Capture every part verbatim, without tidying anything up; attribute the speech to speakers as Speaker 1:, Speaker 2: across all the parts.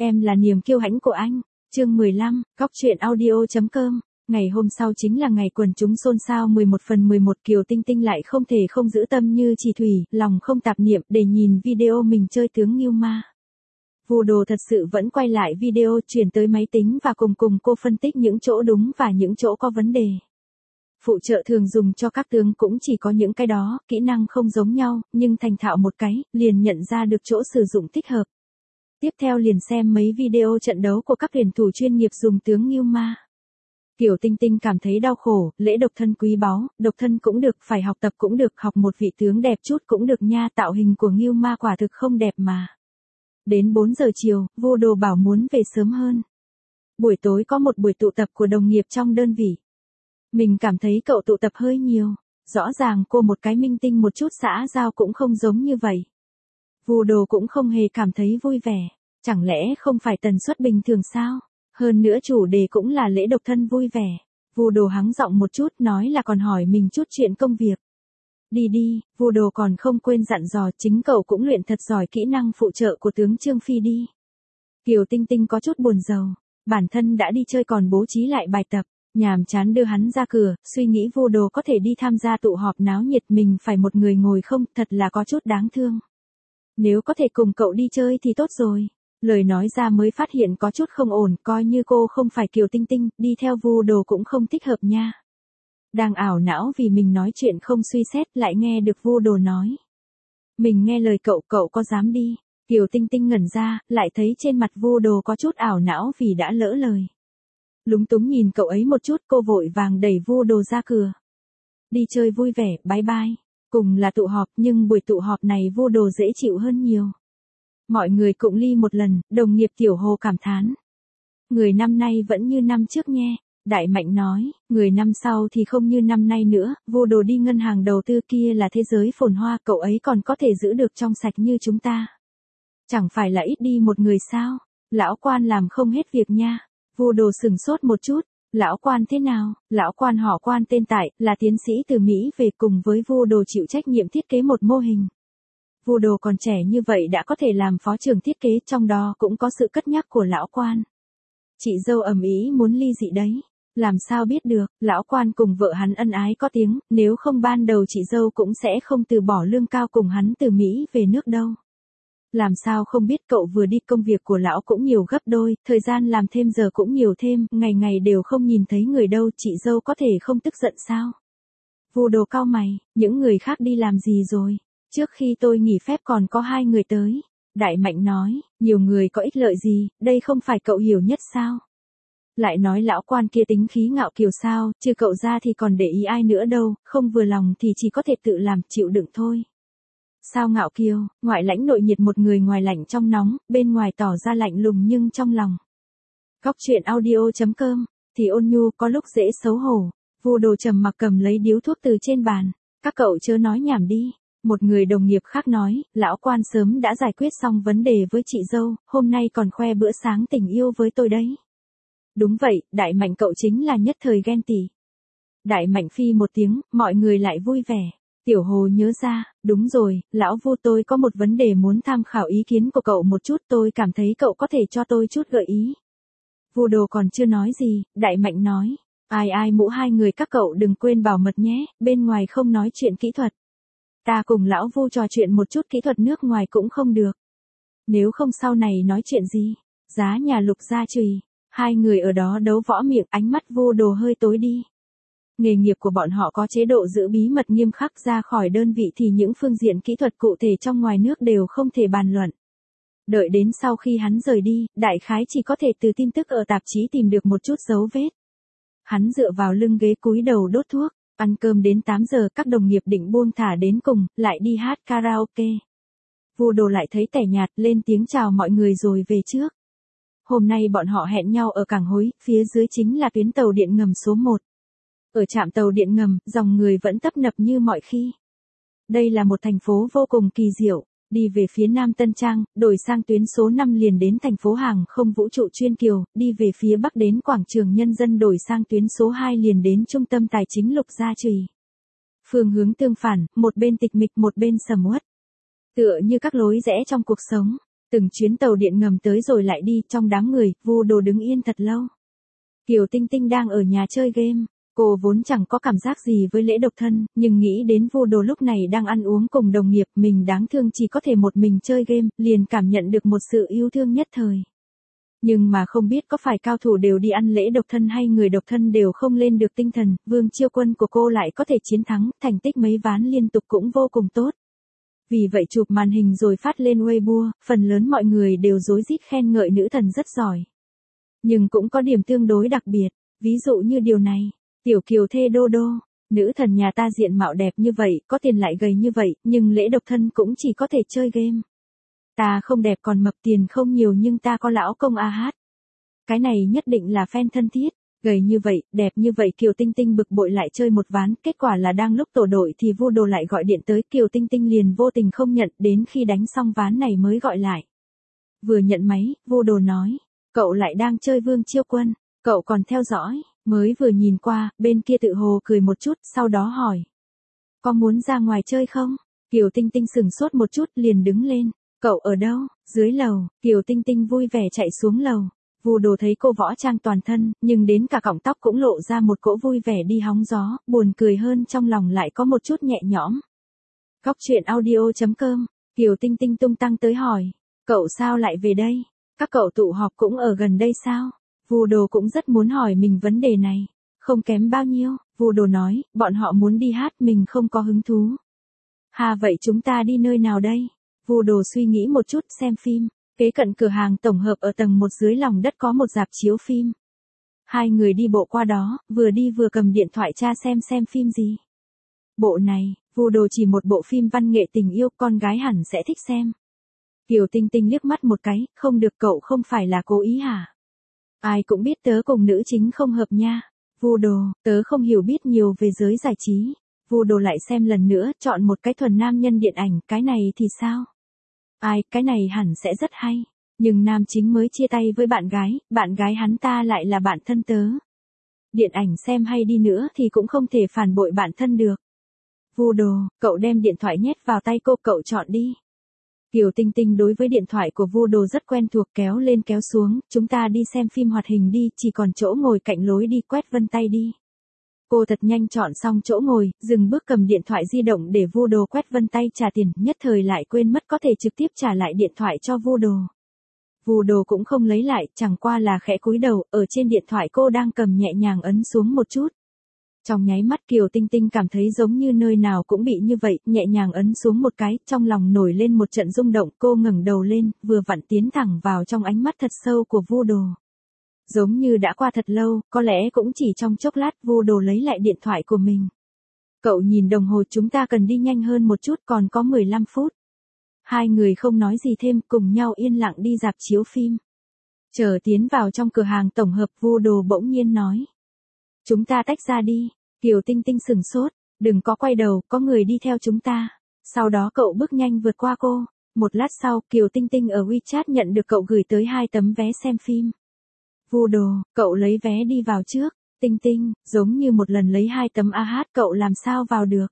Speaker 1: Em là niềm kiêu hãnh của anh. Chương mười lăm, Cóc truyện audio chấm com. Ngày hôm sau chính là ngày quần chúng xôn xao mười một phần mười một. Kiều Tinh Tinh lại không thể không giữ tâm như chỉ thủy, lòng không tạp niệm để nhìn video mình chơi tướng Ngưu Ma. Vu Đồ thật sự vẫn quay lại video chuyển tới máy tính và cùng cùng cô phân tích những chỗ đúng và những chỗ có vấn đề. Phụ trợ thường dùng cho các tướng cũng chỉ có những cái đó, kỹ năng không giống nhau, nhưng thành thạo một cái, liền nhận ra được chỗ sử dụng thích hợp. Tiếp theo liền xem mấy video trận đấu của các tuyển thủ chuyên nghiệp dùng tướng Ngưu Ma. Kiều Tinh Tinh cảm thấy đau khổ, lễ độc thân quý báu, độc thân cũng được, phải học tập cũng được, học một vị tướng đẹp chút cũng được nha, tạo hình của Ngưu Ma quả thực không đẹp mà. Đến bốn giờ chiều, Vu Đồ bảo muốn về sớm hơn. Buổi tối có một buổi tụ tập của đồng nghiệp trong đơn vị. Mình cảm thấy cậu tụ tập hơi nhiều, rõ ràng cô một cái minh tinh một chút xã giao cũng không giống như vậy. Vu Đồ cũng không hề cảm thấy vui vẻ, chẳng lẽ không phải tần suất bình thường sao? Hơn nữa chủ đề cũng là lễ độc thân vui vẻ. Vu Đồ hắng giọng một chút nói là còn hỏi mình chút chuyện công việc. Đi đi, Vu Đồ còn không quên dặn dò chính cậu cũng luyện thật giỏi kỹ năng phụ trợ của tướng Trương Phi đi. Kiều Tinh Tinh có chút buồn rầu, bản thân đã đi chơi còn bố trí lại bài tập, nhàm chán đưa hắn ra cửa, suy nghĩ Vu Đồ có thể đi tham gia tụ họp náo nhiệt mình phải một người ngồi không, thật là có chút đáng thương. Nếu có thể cùng cậu đi chơi thì tốt rồi. Lời nói ra mới phát hiện có chút không ổn, coi như cô không phải Kiều Tinh Tinh, đi theo Vu Đồ cũng không thích hợp nha. Đang ảo não vì mình nói chuyện không suy xét lại nghe được Vu Đồ nói. Mình nghe lời cậu, cậu có dám đi? Kiều Tinh Tinh ngẩn ra, lại thấy trên mặt Vu Đồ có chút ảo não vì đã lỡ lời. Lúng túng nhìn cậu ấy một chút, cô vội vàng đẩy Vu Đồ ra cửa. Đi chơi vui vẻ, bye bye. Cùng là tụ họp nhưng buổi tụ họp này Vu Đồ dễ chịu hơn nhiều. Mọi người cụng ly một lần, đồng nghiệp Tiểu Hồ cảm thán. Người năm nay vẫn như năm trước nghe, Đại Mạnh nói, người năm sau thì không như năm nay nữa, Vu Đồ đi ngân hàng đầu tư kia là thế giới phồn hoa, cậu ấy còn có thể giữ được trong sạch như chúng ta. Chẳng phải là ít đi một người sao, lão quan làm không hết việc nha. Vu Đồ sừng sốt một chút, lão quan thế nào? Lão quan họ Quan tên Tại, là tiến sĩ từ Mỹ về, cùng với Vu Đồ chịu trách nhiệm thiết kế một mô hình. Vu Đồ còn trẻ như vậy đã có thể làm phó trưởng thiết kế, trong đó cũng có sự cất nhắc của lão quan. Chị dâu ầm ĩ muốn ly dị đấy. Làm sao biết được, lão quan cùng vợ hắn ân ái có tiếng, nếu không ban đầu chị dâu cũng sẽ không từ bỏ lương cao cùng hắn từ Mỹ về nước đâu. Làm sao không biết, cậu vừa đi công việc của lão cũng nhiều gấp đôi, thời gian làm thêm giờ cũng nhiều thêm, ngày ngày đều không nhìn thấy người đâu, chị dâu có thể không tức giận sao? Vu Đồ cau mày, những người khác đi làm gì rồi? Trước khi tôi nghỉ phép còn có hai người tới. Đại Mạnh nói, nhiều người có ích lợi gì, đây không phải cậu hiểu nhất sao? Lại nói lão quan kia tính khí ngạo kiều sao, trừ cậu ra thì còn để ý ai nữa đâu, không vừa lòng thì chỉ có thể tự làm, chịu đựng thôi. Sao ngạo kiều, ngoại lãnh nội nhiệt, một người ngoài lạnh trong nóng, bên ngoài tỏ ra lạnh lùng nhưng trong lòng. Cóc truyện audio chấm com, thì ôn nhu có lúc dễ xấu hổ. Vu Đồ trầm mặc cầm lấy điếu thuốc từ trên bàn. Các cậu chớ nói nhảm đi. Một người đồng nghiệp khác nói, lão quan sớm đã giải quyết xong vấn đề với chị dâu, hôm nay còn khoe bữa sáng tình yêu với tôi đấy. Đúng vậy, Đại Mạnh cậu chính là nhất thời ghen tị. Đại Mạnh phi một tiếng, mọi người lại vui vẻ. Tiểu Hồ nhớ ra, đúng rồi, lão Vu, tôi có một vấn đề muốn tham khảo ý kiến của cậu một chút, tôi cảm thấy cậu có thể cho tôi chút gợi ý. Vu Đồ còn chưa nói gì, Đại Mạnh nói, ai ai mũ hai người các cậu đừng quên bảo mật nhé, bên ngoài không nói chuyện kỹ thuật. Ta cùng lão Vu trò chuyện một chút kỹ thuật nước ngoài cũng không được. Nếu không sau này nói chuyện gì? Giá nhà Lục gia trùy. Hai người ở đó đấu võ miệng, ánh mắt Vu Đồ hơi tối đi. Nghề nghiệp của bọn họ có chế độ giữ bí mật nghiêm khắc, ra khỏi đơn vị thì những phương diện kỹ thuật cụ thể trong ngoài nước đều không thể bàn luận. Đợi đến sau khi hắn rời đi, đại khái chỉ có thể từ tin tức ở tạp chí tìm được một chút dấu vết. Hắn dựa vào lưng ghế cúi đầu đốt thuốc. Ăn cơm đến tám giờ, các đồng nghiệp định buông thả đến cùng, lại đi hát karaoke. Vu Đồ lại thấy tẻ nhạt, lên tiếng chào mọi người rồi về trước. Hôm nay bọn họ hẹn nhau ở cảng Hối, phía dưới chính là tuyến tàu điện ngầm số một. Ở trạm tàu điện ngầm, dòng người vẫn tấp nập như mọi khi. Đây là một thành phố vô cùng kỳ diệu. Đi về phía Nam Tân Trang, đổi sang tuyến số năm liền đến thành phố hàng không vũ trụ Chuyên Kiều, đi về phía Bắc đến quảng trường Nhân dân, đổi sang tuyến số hai liền đến trung tâm tài chính Lục gia trùy. Phương hướng tương phản, một bên tịch mịch một bên sầm uất. Tựa như các lối rẽ trong cuộc sống. Từng chuyến tàu điện ngầm tới rồi lại đi, trong đám người, Vu Đồ đứng yên thật lâu. Kiều Tinh Tinh đang ở nhà chơi game. Cô vốn chẳng có cảm giác gì với lễ độc thân, nhưng nghĩ đến Vu Đồ lúc này đang ăn uống cùng đồng nghiệp, mình đáng thương chỉ có thể một mình chơi game, liền cảm nhận được một sự yêu thương nhất thời. Nhưng mà không biết có phải cao thủ đều đi ăn lễ độc thân hay người độc thân đều không lên được tinh thần, Vương Chiêu Quân của cô lại có thể chiến thắng, thành tích mấy ván liên tục cũng vô cùng tốt. Vì vậy chụp màn hình rồi phát lên Weibo, phần lớn mọi người đều rối rít khen ngợi nữ thần rất giỏi. Nhưng cũng có điểm tương đối đặc biệt, ví dụ như điều này, Tiểu Kiều thê Đô Đô, nữ thần nhà ta diện mạo đẹp như vậy, có tiền lại gầy như vậy, nhưng lễ độc thân cũng chỉ có thể chơi game. Ta không đẹp còn mập, tiền không nhiều nhưng ta có lão công a hát. Cái này nhất định là fan thân thiết, gầy như vậy, đẹp như vậy. Kiều Tinh Tinh bực bội lại chơi một ván, kết quả là đang lúc tổ đội thì Vu Đồ lại gọi điện tới, Kiều Tinh Tinh liền vô tình không nhận, đến khi đánh xong ván này mới gọi lại. Vừa nhận máy, Vu Đồ nói, cậu lại đang chơi Vương Chiêu Quân, cậu còn theo dõi, mới vừa nhìn qua, bên kia tự hồ cười một chút, sau đó hỏi. Có muốn ra ngoài chơi không? Kiều Tinh Tinh sửng sốt một chút liền đứng lên. Cậu ở đâu? Dưới lầu. Kiều Tinh Tinh vui vẻ chạy xuống lầu. Vu Đồ thấy cô võ trang toàn thân, nhưng đến cả cọng tóc cũng lộ ra một cỗ vui vẻ đi hóng gió, buồn cười hơn trong lòng lại có một chút nhẹ nhõm. Góc truyện audio chấm com, Kiều Tinh Tinh tung tăng tới hỏi. Cậu sao lại về đây? Các cậu tụ họp cũng ở gần đây sao? Vu Đồ cũng rất muốn hỏi mình vấn đề này. Không kém bao nhiêu, Vu Đồ nói, bọn họ muốn đi hát mình không có hứng thú. Hà vậy chúng ta đi nơi nào đây? Vu Đồ suy nghĩ một chút, xem phim. Kế cận cửa hàng tổng hợp ở tầng một dưới lòng đất có một rạp chiếu phim. Hai người đi bộ qua đó, vừa đi vừa cầm điện thoại tra xem xem phim gì. Bộ này, Vu Đồ chỉ một bộ phim văn nghệ tình yêu, con gái hẳn sẽ thích xem. Kiều Tinh Tinh liếc mắt một cái, không được, cậu không phải là cố ý hả? Ai cũng biết tớ cùng nữ chính không hợp nha. Vu Đồ, tớ không hiểu biết nhiều về giới giải trí. Vu Đồ lại xem lần nữa, chọn một cái thuần nam nhân điện ảnh, cái này thì sao? Ai, cái này hẳn sẽ rất hay. Nhưng nam chính mới chia tay với bạn gái, bạn gái hắn ta lại là bạn thân tớ. Điện ảnh xem hay đi nữa thì cũng không thể phản bội bạn thân được. Vu Đồ, cậu đem điện thoại nhét vào tay cô, cậu chọn đi. Kiều Tinh Tinh đối với điện thoại của Vu Đồ rất quen thuộc, kéo lên kéo xuống, chúng ta đi xem phim hoạt hình đi, chỉ còn chỗ ngồi cạnh lối đi, quét vân tay đi. Cô thật nhanh chọn xong chỗ ngồi, dừng bước cầm điện thoại di động để Vu Đồ quét vân tay trả tiền, nhất thời lại quên mất có thể trực tiếp trả lại điện thoại cho Vu Đồ. Vu Đồ cũng không lấy lại, chẳng qua là khẽ cúi đầu, ở trên điện thoại cô đang cầm nhẹ nhàng ấn xuống một chút. Trong nháy mắt Kiều Tinh Tinh cảm thấy giống như nơi nào cũng bị như vậy, nhẹ nhàng ấn xuống một cái, trong lòng nổi lên một trận rung động, cô ngẩng đầu lên, vừa vặn tiến thẳng vào trong ánh mắt thật sâu của Vu Đồ. Giống như đã qua thật lâu, có lẽ cũng chỉ trong chốc lát, Vu Đồ lấy lại điện thoại của mình. Cậu nhìn đồng hồ, chúng ta cần đi nhanh hơn một chút, còn có mười lăm phút. Hai người không nói gì thêm, cùng nhau yên lặng đi rạp chiếu phim. Chờ tiến vào trong cửa hàng tổng hợp, Vu Đồ bỗng nhiên nói. Chúng ta tách ra đi. Kiều Tinh Tinh sửng sốt, đừng có quay đầu, có người đi theo chúng ta. Sau đó cậu bước nhanh vượt qua cô. Một lát sau, Kiều Tinh Tinh ở WeChat nhận được cậu gửi tới hai tấm vé xem phim. Vu Đồ, cậu lấy vé đi vào trước. Tinh Tinh, giống như một lần lấy hai tấm a hát, cậu làm sao vào được?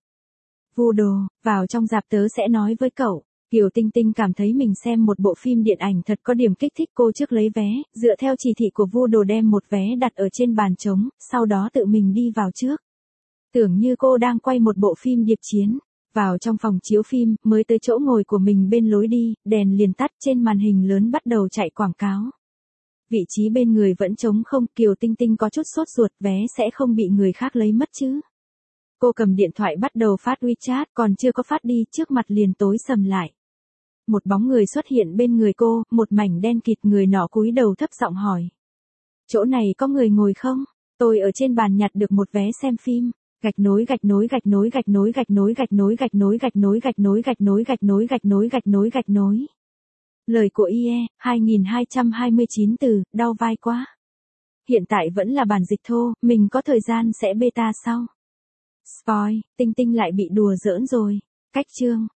Speaker 1: Vu Đồ, vào trong rạp tớ sẽ nói với cậu. Kiều Tinh Tinh cảm thấy mình xem một bộ phim điện ảnh thật có điểm kích thích, cô trước lấy vé, dựa theo chỉ thị của Vu Đồ đem một vé đặt ở trên bàn trống, sau đó tự mình đi vào trước. Tưởng như cô đang quay một bộ phim điệp chiến. Vào trong phòng chiếu phim, mới tới chỗ ngồi của mình bên lối đi, đèn liền tắt, trên màn hình lớn bắt đầu chạy quảng cáo. Vị trí bên người vẫn trống không, Kiều Tinh Tinh có chút sốt ruột, vé sẽ không bị người khác lấy mất chứ. Cô cầm điện thoại bắt đầu phát WeChat, còn chưa có phát đi, trước mặt liền tối sầm lại. Một bóng người xuất hiện bên người cô, một mảnh đen kịt, người nọ cúi đầu thấp giọng hỏi. Chỗ này có người ngồi không? Tôi ở trên bàn nhặt được một vé xem phim. Gạch nối gạch nối gạch nối gạch nối gạch nối gạch nối gạch nối gạch nối gạch nối gạch nối gạch nối gạch nối gạch nối gạch nối. Lời của i e, hai nghìn hai trăm hai mươi chín từ, đau vai quá. Hiện tại vẫn là bản dịch thô, mình có thời gian sẽ beta sau. Spoil, Tinh Tinh lại bị đùa giỡn rồi. Cách chương.